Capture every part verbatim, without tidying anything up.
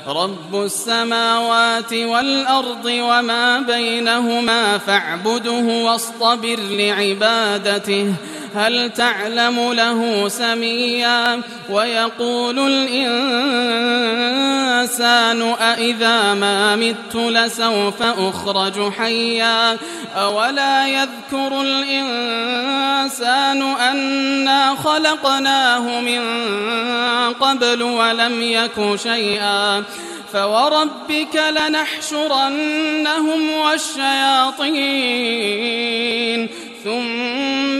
رب السماوات والأرض وما بينهما فاعبده واصطبر لعبادته هل تعلم له سميا ويقول الإنسان أإذا ما مت لسوف أخرج حيا أولا يذكر الإنسان أنا خلقناه من قبل ولم يك شيئا فوربك لنحشرنهم والشياطين ثم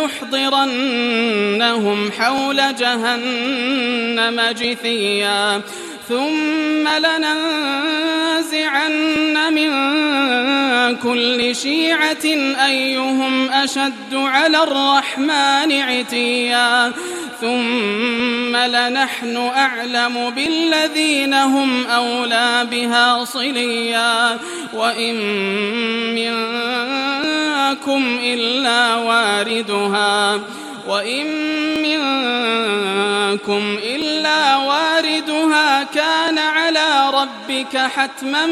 لنحضرنهم حول جهنم جثيا ثم لننزعن من كل شيعة أيهم أشد على الرحمن عتيا ثم لنحن أعلم بالذين هم أولى بها صليا وإن منكم إلا واردها وإن منكم إلا واردها كان على ربك حتما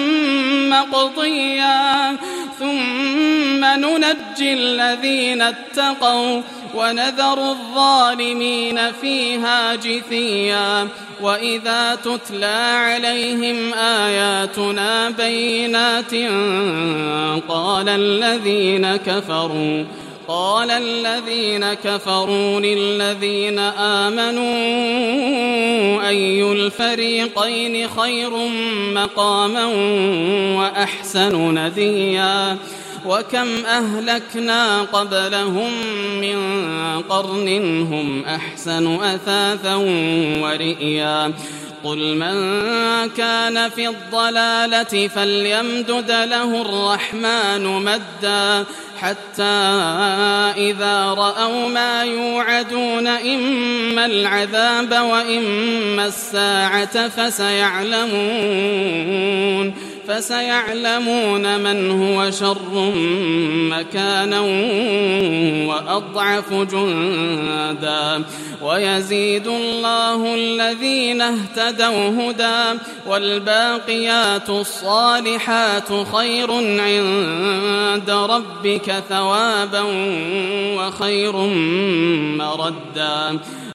مقضيا ثم ننجي الذين اتقوا ونذر الظالمين فيها جثيا وإذا تتلى عليهم آياتنا بينات قال الذين كفروا قال الذين كفروا للذين آمنوا أي الفريقين خير مقاما وأحسن نديا وكم أهلكنا قبلهم من قرن هم أحسن أثاثا ورئيا قل من كان في الضلالة فليمدد له الرحمن مدا حتى إذا رأوا ما يوعدون إما العذاب وإما الساعة فسيعلمون فسيعلمون من هو شر مكانا وأضعف جندا ويزيد الله الذين اهتدوا هدى والباقيات الصالحات خير عند ربك ثوابا وخير مردا